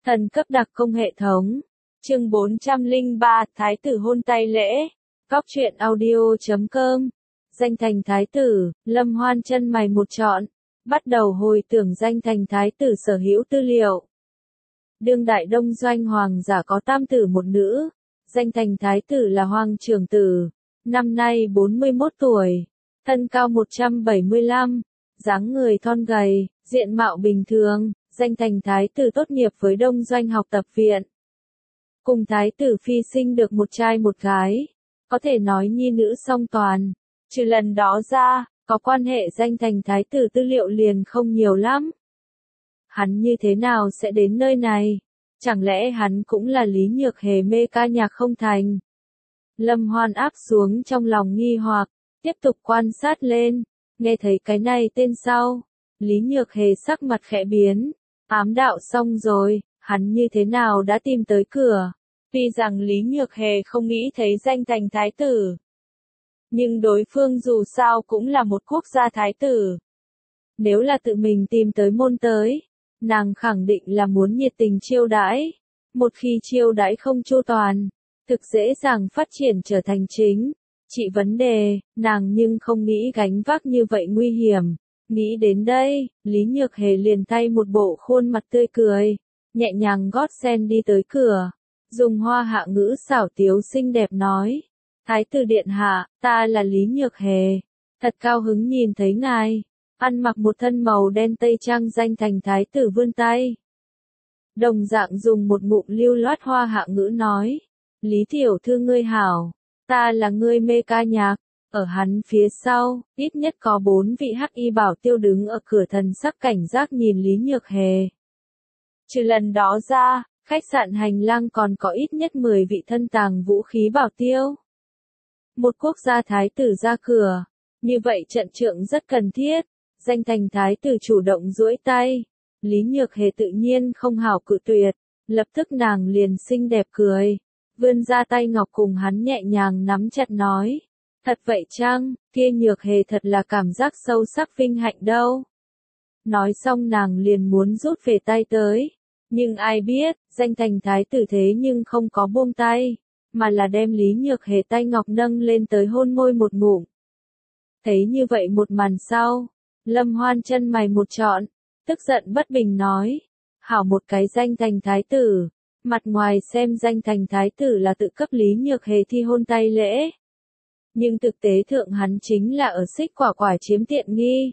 Thần cấp đặc công hệ thống. Chương 403, Thái tử hôn tay lễ. Góc truyện audio.com. Danh thành thái tử, Lâm Hoan chân mày một trọn, bắt đầu hồi tưởng danh thành thái tử sở hữu tư liệu. Đương đại Đông Doanh hoàng giả có tam tử một nữ, danh thành thái tử là Hoàng Trưởng Tử, năm nay 41 tuổi, thân cao 175, dáng người thon gầy, diện mạo bình thường, danh thành thái tử tốt nghiệp với Đông Doanh học tập viện. Cùng thái tử phi sinh được một trai một gái, có thể nói nhi nữ song toàn. Trừ lần đó ra, có quan hệ danh thành thái tử tư liệu liền không nhiều lắm. Hắn như thế nào sẽ đến nơi này? Chẳng lẽ hắn cũng là Lý Nhược Hề mê ca nhạc không thành? Lâm Hoan áp xuống trong lòng nghi hoặc, tiếp tục quan sát lên, nghe thấy cái này tên sau. Lý Nhược Hề sắc mặt khẽ biến, ám đạo xong rồi, hắn như thế nào đã tìm tới cửa? Tuy rằng Lý Nhược Hề không nghĩ thấy danh thành thái tử, nhưng đối phương dù sao cũng là một quốc gia thái tử. Nếu là tự mình tìm tới môn tới, nàng khẳng định là muốn nhiệt tình chiêu đãi. Một khi chiêu đãi không chu toàn, thực dễ dàng phát triển trở thành chính trị vấn đề, nàng nhưng không nghĩ gánh vác như vậy nguy hiểm. Nghĩ đến đây, Lý Nhược Hề liền tay một bộ khuôn mặt tươi cười, nhẹ nhàng gót sen đi tới cửa, dùng hoa hạ ngữ xảo tiếu xinh đẹp nói. Thái tử điện hạ, ta là Lý Nhược Hề, thật cao hứng nhìn thấy ngài. Ăn mặc một thân màu đen tây trang danh thành thái tử vươn tay. Đồng dạng dùng một ngụm lưu loát hoa hạ ngữ nói. Lý tiểu thư ngươi hảo, ta là người mê ca nhạc. Ở hắn phía sau, ít nhất có 4 vị hắc y bảo tiêu đứng ở cửa thần sắc cảnh giác nhìn Lý Nhược Hề. Trừ lần đó ra, khách sạn hành lang còn có ít nhất 10 vị thân tàng vũ khí bảo tiêu. Một quốc gia thái tử ra cửa, như vậy trận trượng rất cần thiết. Danh thành thái tử chủ động duỗi tay, Lý Nhược Hề tự nhiên không hảo cự tuyệt, lập tức nàng liền xinh đẹp cười, vươn ra tay ngọc cùng hắn nhẹ nhàng nắm chặt nói. Thật vậy chăng, kia Nhược Hề thật là cảm giác sâu sắc vinh hạnh đâu. Nói xong nàng liền muốn rút về tay tới, nhưng ai biết, danh thành thái tử thế nhưng không có buông tay, mà là đem Lý Nhược Hề tay ngọc nâng lên tới hôn môi một ngụm. Thấy như vậy một màn sau, Lâm Hoan chân mày một trọn, tức giận bất bình nói, hảo một cái danh thành thái tử, mặt ngoài xem danh thành thái tử là tự cấp Lý Nhược Hề thi hôn tay lễ. Nhưng thực tế thượng hắn chính là ở xích quả quả chiếm tiện nghi.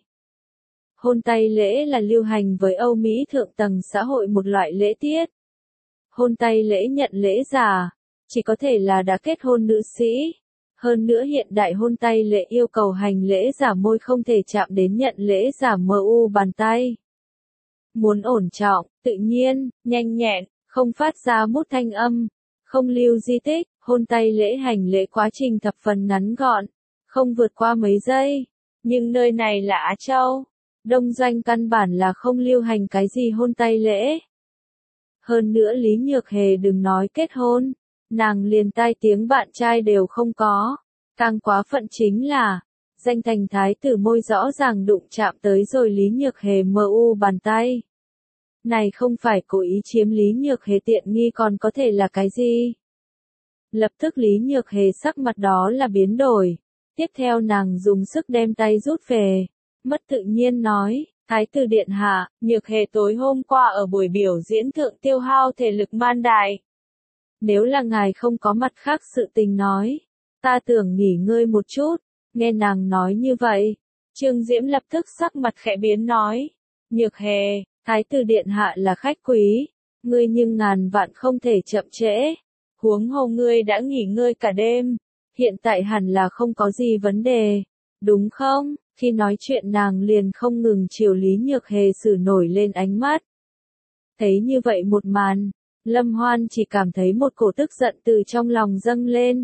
Hôn tay lễ là lưu hành với Âu Mỹ thượng tầng xã hội một loại lễ tiết. Hôn tay lễ nhận lễ giả, chỉ có thể là đã kết hôn nữ sĩ. Hơn nữa hiện đại hôn tay lễ yêu cầu hành lễ giả môi không thể chạm đến nhận lễ giả mu bàn tay. Muốn ổn trọng, tự nhiên, nhanh nhẹn, không phát ra mút thanh âm, không lưu di tích, hôn tay lễ hành lễ quá trình thập phần ngắn gọn, không vượt qua mấy giây. Nhưng nơi này là Á Châu, Đông Doanh căn bản là không lưu hành cái gì hôn tay lễ. Hơn nữa Lý Nhược Hề đừng nói kết hôn, nàng liền tai tiếng bạn trai đều không có. Càng quá phận chính là, danh thành thái tử môi rõ ràng đụng chạm tới rồi Lý Nhược Hề mu bàn tay. Này không phải cố ý chiếm Lý Nhược Hề tiện nghi còn có thể là cái gì? Lập tức Lý Nhược Hề sắc mặt đó là biến đổi. Tiếp theo nàng dùng sức đem tay rút về. Mất tự nhiên nói, thái tử điện hạ, Nhược Hề tối hôm qua ở buổi biểu diễn thượng tiêu hao thể lực man đại. Nếu là ngài không có mặt khác sự tình nói, ta tưởng nghỉ ngơi một chút. Nghe nàng nói như vậy, Trương Diễm lập tức sắc mặt khẽ biến nói. Nhược Hề, thái tử điện hạ là khách quý, ngươi nhưng ngàn vạn không thể chậm trễ. Huống hồ ngươi đã nghỉ ngơi cả đêm, hiện tại hẳn là không có gì vấn đề, đúng không? Khi nói chuyện nàng liền không ngừng chiều Lý Nhược Hề sử nổi lên ánh mắt. Thấy như vậy một màn, Lâm Hoan chỉ cảm thấy một cổ tức giận từ trong lòng dâng lên.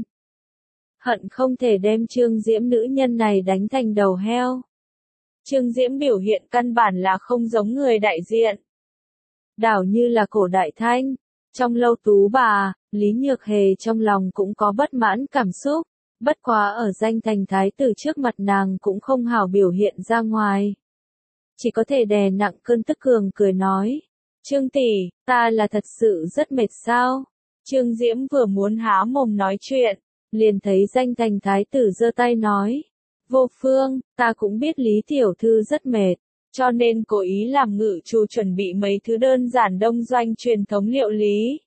Hận không thể đem Trương Diễm nữ nhân này đánh thành đầu heo. Trương Diễm biểu hiện căn bản là không giống người đại diện. Đảo như là cổ đại thanh, trong lâu tú bà, Lý Nhược Hề trong lòng cũng có bất mãn cảm xúc, bất quá ở danh thành thái tử trước mặt nàng cũng không hảo biểu hiện ra ngoài. Chỉ có thể đè nặng cơn tức cường cười nói, Trương tỷ, ta là thật sự rất mệt sao? Trương Diễm vừa muốn há mồm nói chuyện, liền thấy Danh Thành thái tử giơ tay nói. Vô Phương, ta cũng biết Lý tiểu thư rất mệt, cho nên cố ý làm ngự trù chuẩn bị mấy thứ đơn giản đông doanh truyền thống liệu lý.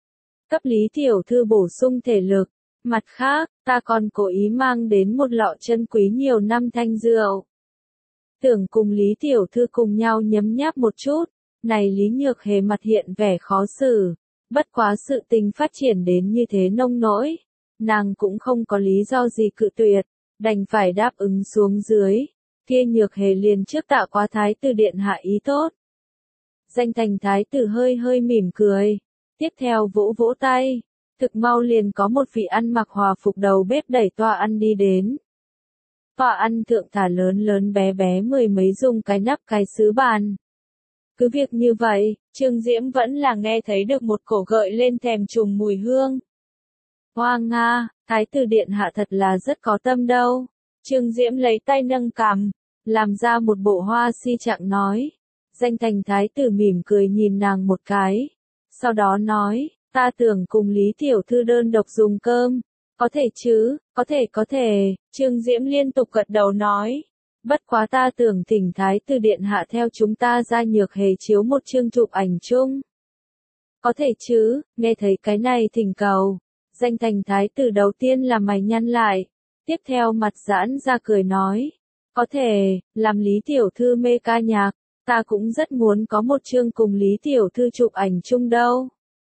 Cấp Lý tiểu thư bổ sung thể lực. Mặt khác, ta còn cố ý mang đến một lọ chân quý nhiều năm thanh rượu. Tưởng cùng Lý tiểu thư cùng nhau nhấm nháp một chút. Này Lý Nhược Hề mặt hiện vẻ khó xử. Bất quá sự tình phát triển đến như thế nông nỗi. Nàng cũng không có lý do gì cự tuyệt. Đành phải đáp ứng xuống dưới. Kia Nhược Hề liền trước tạ quá thái tử điện hạ ý tốt. Danh Thành thái tử hơi hơi mỉm cười. Tiếp theo vỗ vỗ tay. Thực mau liền có một vị ăn mặc hòa phục đầu bếp đẩy toa ăn đi đến. Toa ăn thượng thả lớn lớn bé bé mười mấy dùng cái nắp cái sứ bàn. Cứ việc như vậy, Trương Diễm vẫn là nghe thấy được một cổ gợi lên thèm trùng mùi hương. Hoa Nga, thái tử điện hạ thật là rất có tâm đâu. Trương Diễm lấy tay nâng cằm, làm ra một bộ hoa si trạng nói. Danh Thành thái tử mỉm cười nhìn nàng một cái. Sau đó nói, ta tưởng cùng Lý tiểu thư đơn độc dùng cơm. Có thể chứ, có thể, Trương Diễm liên tục gật đầu nói. Bất quá ta tưởng thỉnh thái tử điện hạ theo chúng ta ra Nhược Hề chiếu một chương chụp ảnh chung. Có thể chứ, nghe thấy cái này thỉnh cầu. Danh Thành thái tử đầu tiên là mày nhăn lại. Tiếp theo mặt giãn ra cười nói. Có thể, làm Lý tiểu thư mê ca nhạc, ta cũng rất muốn có một chương cùng Lý tiểu thư chụp ảnh chung đâu.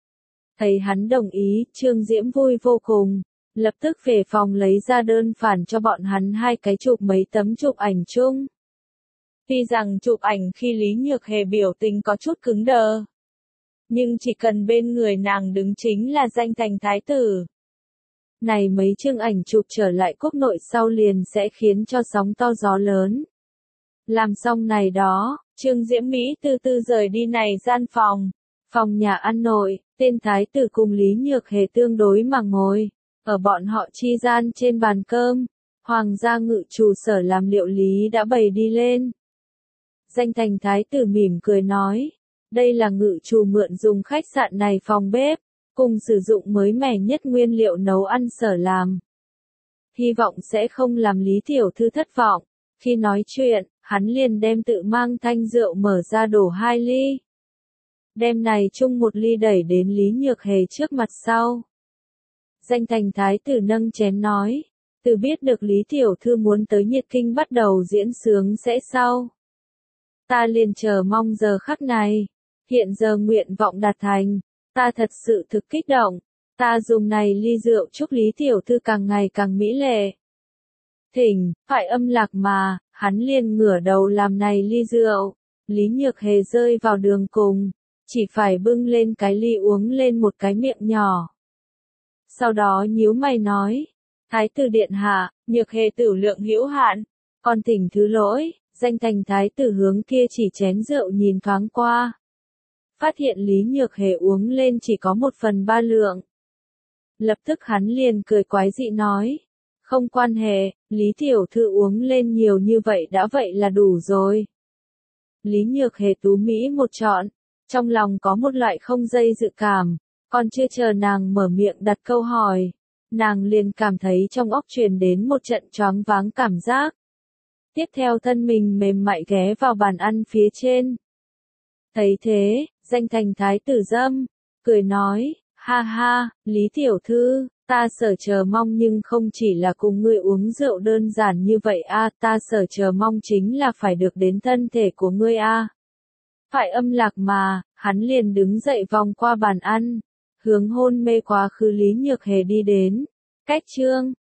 Thấy hắn đồng ý, Trương Diễm vui vô cùng. Lập tức về phòng lấy ra đơn phản cho bọn hắn hai cái chụp mấy tấm chụp ảnh chung. Tuy rằng chụp ảnh khi Lý Nhược Hề biểu tình có chút cứng đờ. Nhưng chỉ cần bên người nàng đứng chính là Danh Thành thái tử. Này mấy chương ảnh chụp trở lại quốc nội sau liền sẽ khiến cho sóng to gió lớn. Làm xong này đó, Trương Diễm Mỹ từ từ rời đi này gian phòng. Phòng nhà ăn nội, tên thái tử cùng Lý Nhược Hề tương đối mà ngồi. Ở bọn họ chi gian trên bàn cơm, hoàng gia ngự trù sở làm liệu lý đã bày đi lên. Danh Thành thái tử mỉm cười nói, đây là ngự trù mượn dùng khách sạn này phòng bếp, cùng sử dụng mới mẻ nhất nguyên liệu nấu ăn sở làm. Hy vọng sẽ không làm Lý tiểu thư thất vọng. Khi nói chuyện, hắn liền đem tự mang thanh rượu mở ra đổ 2 ly. Đem này chung một ly đẩy đến Lý Nhược Hề trước mặt sau. Danh Thành thái tử nâng chén nói, từ biết được Lý tiểu thư muốn tới Nhiệt Kinh bắt đầu diễn sướng sẽ sau. Ta liền chờ mong giờ khắc này, hiện giờ nguyện vọng đạt thành, ta thật sự thực kích động, ta dùng này ly rượu chúc Lý tiểu thư càng ngày càng mỹ lệ. Thỉnh, phải âm lạc mà, hắn liền ngửa đầu làm này ly rượu, Lý Nhược Hề rơi vào đường cùng, chỉ phải bưng lên cái ly uống lên một cái miệng nhỏ. Sau đó nhíu mày nói, thái tử điện hạ, Nhược Hề tử lượng hữu hạn, còn thỉnh thứ lỗi. Danh Thành thái tử hướng kia chỉ chén rượu nhìn thoáng qua. Phát hiện Lý Nhược Hề uống lên chỉ có 1/3 lượng. Lập tức hắn liền cười quái dị nói, không quan hệ, Lý tiểu thư uống lên nhiều như vậy đã vậy là đủ rồi. Lý Nhược Hề tú mỹ một trọn, trong lòng có một loại không dây dự cảm, còn chưa chờ nàng mở miệng đặt câu hỏi, nàng liền cảm thấy trong óc truyền đến một trận choáng váng cảm giác. Tiếp theo thân mình mềm mại ghé vào bàn ăn phía trên. Thấy thế, Danh Thành thái tử dâm, cười nói, ha ha, Lý tiểu thư, ta sở chờ mong nhưng không chỉ là cùng ngươi uống rượu đơn giản như vậy a, ta sở chờ mong chính là phải được đến thân thể của ngươi a. Phải âm lạc mà, hắn liền đứng dậy vòng qua bàn ăn, hướng hôn mê quá khứ Lý Nhược Hề đi đến. Cách chương